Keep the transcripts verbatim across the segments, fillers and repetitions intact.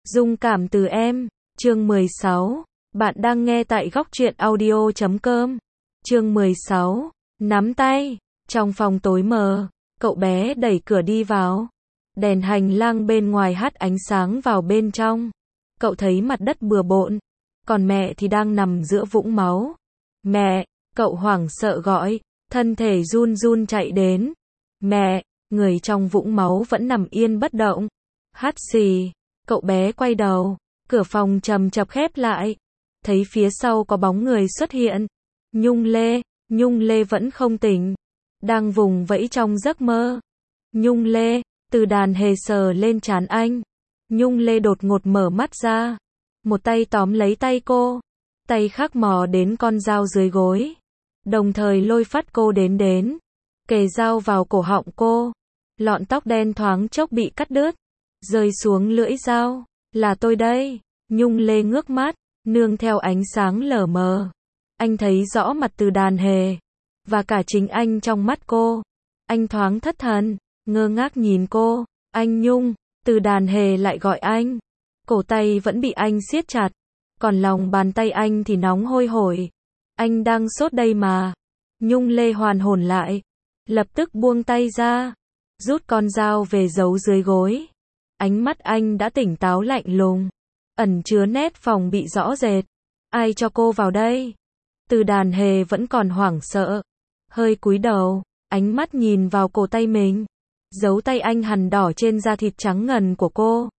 Dung cảm từ em, chương mười sáu. Bạn đang nghe tại góc truyện audio chấm com. Chương mười sáu. Nắm tay. Trong phòng tối mờ, cậu bé đẩy cửa đi vào. Đèn hành lang bên ngoài hắt ánh sáng vào bên trong. Cậu thấy mặt đất bừa bộn, còn mẹ thì đang nằm giữa vũng máu. Mẹ, cậu hoảng sợ gọi, thân thể run run chạy đến. Mẹ, người trong vũng máu vẫn nằm yên bất động. Hắt xì. Cậu bé quay đầu, cửa phòng chầm chập khép lại. Thấy phía sau có bóng người xuất hiện. Nhung Lê, Nhung Lê vẫn không tỉnh, đang vùng vẫy trong giấc mơ. Nhung Lê, Từ Đàn Hề sờ lên trán anh. Nhung Lê đột ngột mở mắt ra. Một tay tóm lấy tay cô, tay khác mò đến con dao dưới gối, đồng thời lôi phát cô đến đến, kề dao vào cổ họng cô. Lọn tóc đen thoáng chốc bị cắt đứt, rơi xuống lưỡi dao. Là tôi đây. Nhung Lê ngước mắt, nương theo ánh sáng lờ mờ. Anh thấy rõ mặt Từ Đàn Hề, và cả chính anh trong mắt cô. Anh thoáng thất thần, ngơ ngác nhìn cô. Anh Nhung. Từ Đàn Hề lại gọi anh. Cổ tay vẫn bị anh siết chặt, còn lòng bàn tay anh thì nóng hôi hổi. Anh đang sốt đây mà. Nhung Lê hoàn hồn lại, lập tức buông tay ra, rút con dao về giấu dưới gối. Ánh mắt anh đã tỉnh táo lạnh lùng, ẩn chứa nét phòng bị rõ rệt. Ai cho cô vào đây? Từ Đàn Hề vẫn còn hoảng sợ, hơi cúi đầu, ánh mắt nhìn vào cổ tay mình. Dấu tay anh hằn đỏ trên da thịt trắng ngần của cô.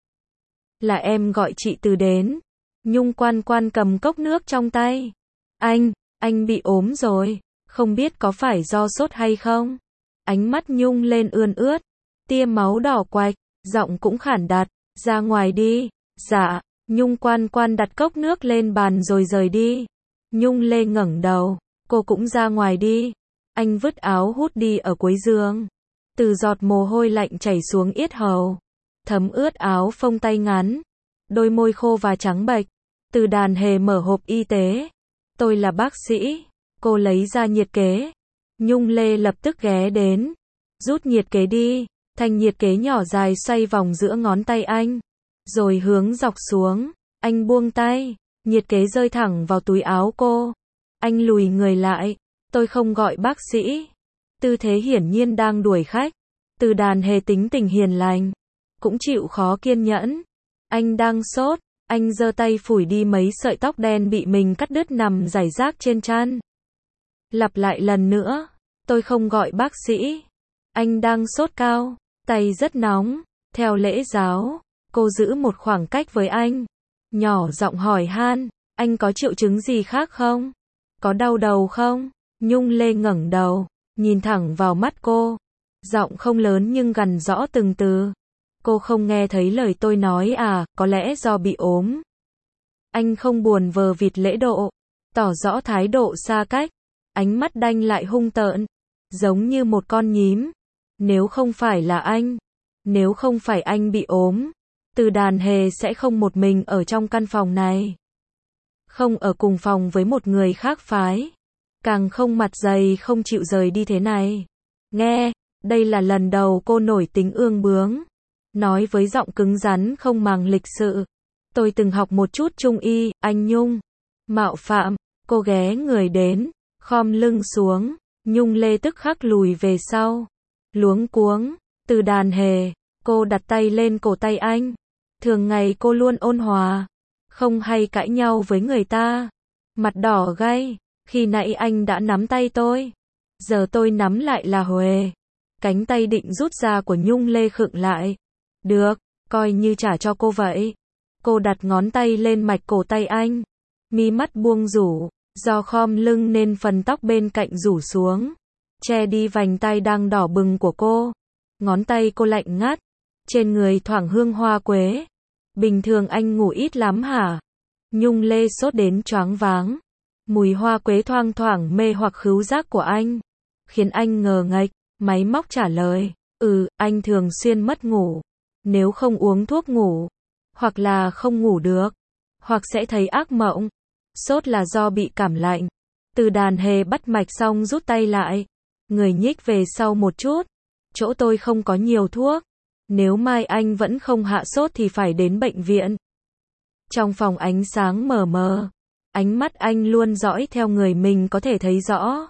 Là em gọi chị Từ đến. Nhung Quan Quan cầm cốc nước trong tay. Anh, anh bị ốm rồi, không biết có phải do sốt hay không? Ánh mắt Nhung lên ươn ướt, tia máu đỏ quạch, giọng cũng khản đặc. Ra ngoài đi. Dạ. Nhung Quan Quan đặt cốc nước lên bàn rồi rời đi. Nhung Lê ngẩng đầu, cô cũng ra ngoài đi. Anh vứt áo hút đi ở cuối giường. Từ giọt mồ hôi lạnh chảy xuống yết hầu, thấm ướt áo phông tay ngắn, đôi môi khô và trắng bệch. Từ Đàn Hề mở hộp y tế. Tôi là bác sĩ. Cô lấy ra nhiệt kế. Nhung Lê lập tức ghé đến, rút nhiệt kế đi. Thanh nhiệt kế nhỏ dài xoay vòng giữa ngón tay anh, rồi hướng dọc xuống. Anh buông tay, nhiệt kế rơi thẳng vào túi áo cô. Anh lùi người lại. Tôi không gọi bác sĩ. Tư thế hiển nhiên đang đuổi khách. Từ Đàn Hề tính tình hiền lành, cũng chịu khó kiên nhẫn. Anh đang sốt. Anh giơ tay phủi đi mấy sợi tóc đen bị mình cắt đứt nằm rải rác trên trán. Lặp lại lần nữa. Tôi không gọi bác sĩ. Anh đang sốt cao, tay rất nóng. Theo lễ giáo, cô giữ một khoảng cách với anh, nhỏ giọng hỏi han. Anh có triệu chứng gì khác không? Có đau đầu không? Nhung Lê ngẩng đầu, nhìn thẳng vào mắt cô. Giọng không lớn nhưng gằn rõ từng từ. Cô không nghe thấy lời tôi nói à? Có lẽ do bị ốm. Anh không buồn vờ vịt lễ độ, tỏ rõ thái độ xa cách. Ánh mắt đanh lại hung tợn, giống như một con nhím. Nếu không phải là anh, nếu không phải anh bị ốm, Từ Đàn Hề sẽ không một mình ở trong căn phòng này, không ở cùng phòng với một người khác phái, càng không mặt dày không chịu rời đi thế này. Nghe, đây là lần đầu cô nổi tính ương bướng, nói với giọng cứng rắn không màng lịch sự. Tôi từng học một chút trung y, anh Nhung. Mạo phạm. Cô ghé người đến, khom lưng xuống. Nhung Lê tức khắc lùi về sau, luống cuống. Từ Đàn Hề. Cô đặt tay lên cổ tay anh. Thường ngày cô luôn ôn hòa, không hay cãi nhau với người ta. Mặt đỏ gay, khi nãy anh đã nắm tay tôi, giờ tôi nắm lại là huề. Cánh tay định rút ra của Nhung Lê khựng lại. Được, coi như trả cho cô vậy. Cô đặt ngón tay lên mạch cổ tay anh, mi mắt buông rủ, do khom lưng nên phần tóc bên cạnh rủ xuống, che đi vành tai đang đỏ bừng của cô. Ngón tay cô lạnh ngắt, trên người thoảng hương hoa quế. Bình thường anh ngủ ít lắm hả? Nhung Lê sốt đến choáng váng. Mùi hoa quế thoang thoảng mê hoặc khứu giác của anh, khiến anh ngờ nghệch. Máy móc trả lời. Ừ, anh thường xuyên mất ngủ. Nếu không uống thuốc ngủ, hoặc là không ngủ được, hoặc sẽ thấy ác mộng. Sốt là do bị cảm lạnh. Từ Đàn Hề bắt mạch xong rút tay lại, người nhích về sau một chút. Chỗ tôi không có nhiều thuốc. Nếu mai anh vẫn không hạ sốt thì phải đến bệnh viện. Trong phòng ánh sáng mờ mờ, ánh mắt anh luôn dõi theo người mình có thể thấy rõ.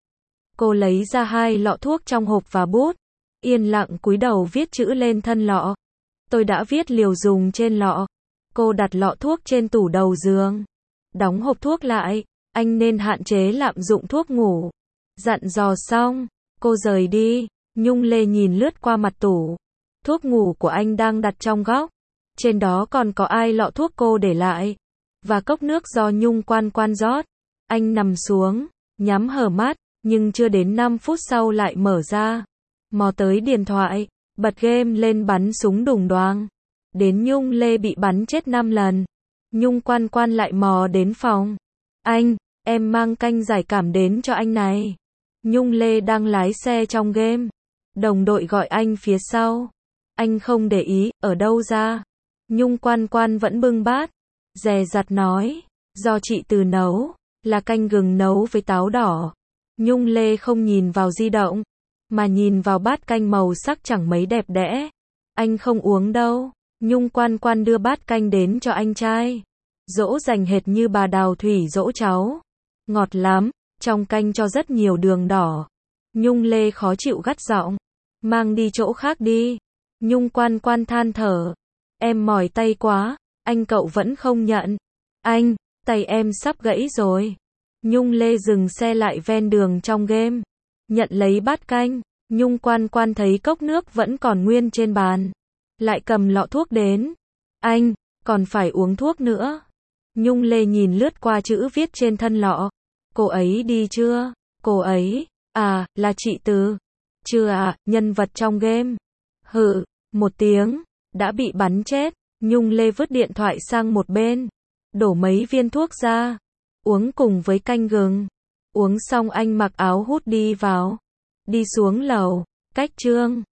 Cô lấy ra hai lọ thuốc trong hộp và bút, yên lặng cúi đầu viết chữ lên thân lọ. Tôi đã viết liều dùng trên lọ. Cô đặt lọ thuốc trên tủ đầu giường, đóng hộp thuốc lại. Anh nên hạn chế lạm dụng thuốc ngủ. Dặn dò xong, cô rời đi. Nhung Lê nhìn lướt qua mặt tủ. Thuốc ngủ của anh đang đặt trong góc. Trên đó còn có ai lọ thuốc cô để lại. Và cốc nước do Nhung Quan Quan rót. Anh nằm xuống, nhắm hờ mắt, nhưng chưa đến năm phút sau lại mở ra. Mò tới điện thoại, bật game lên bắn súng đùng đoàng. Đến Nhung Lê bị bắn chết năm lần. Nhung Quan Quan lại mò đến phòng. Anh, em mang canh giải cảm đến cho anh này. Nhung Lê đang lái xe trong game. Đồng đội gọi anh phía sau. Anh không để ý, ở đâu ra. Nhung Quan Quan vẫn bưng bát, dè dặt nói, do chị Từ nấu, là canh gừng nấu với táo đỏ. Nhung Lê không nhìn vào di động, mà nhìn vào bát canh màu sắc chẳng mấy đẹp đẽ. Anh không uống đâu. Nhung Quan Quan đưa bát canh đến cho anh trai. Dỗ dành hệt như bà Đào Thủy dỗ cháu. Ngọt lắm, trong canh cho rất nhiều đường đỏ. Nhung Lê khó chịu gắt giọng, mang đi chỗ khác đi. Nhung Quan Quan than thở, em mỏi tay quá, anh cậu vẫn không nhận. Anh, tay em sắp gãy rồi. Nhung Lê dừng xe lại ven đường trong game, nhận lấy bát canh. Nhung Quan Quan thấy cốc nước vẫn còn nguyên trên bàn, lại cầm lọ thuốc đến. Anh, còn phải uống thuốc nữa. Nhung Lê nhìn lướt qua chữ viết trên thân lọ. Cô ấy đi chưa? Cô ấy, à, là chị Từ. Chưa à, nhân vật trong game. Hự, một tiếng, đã bị bắn chết. Nhung Lê vứt điện thoại sang một bên, đổ mấy viên thuốc ra, uống cùng với canh gừng. Uống xong anh mặc áo hút đi vào, đi xuống lầu, cách Trương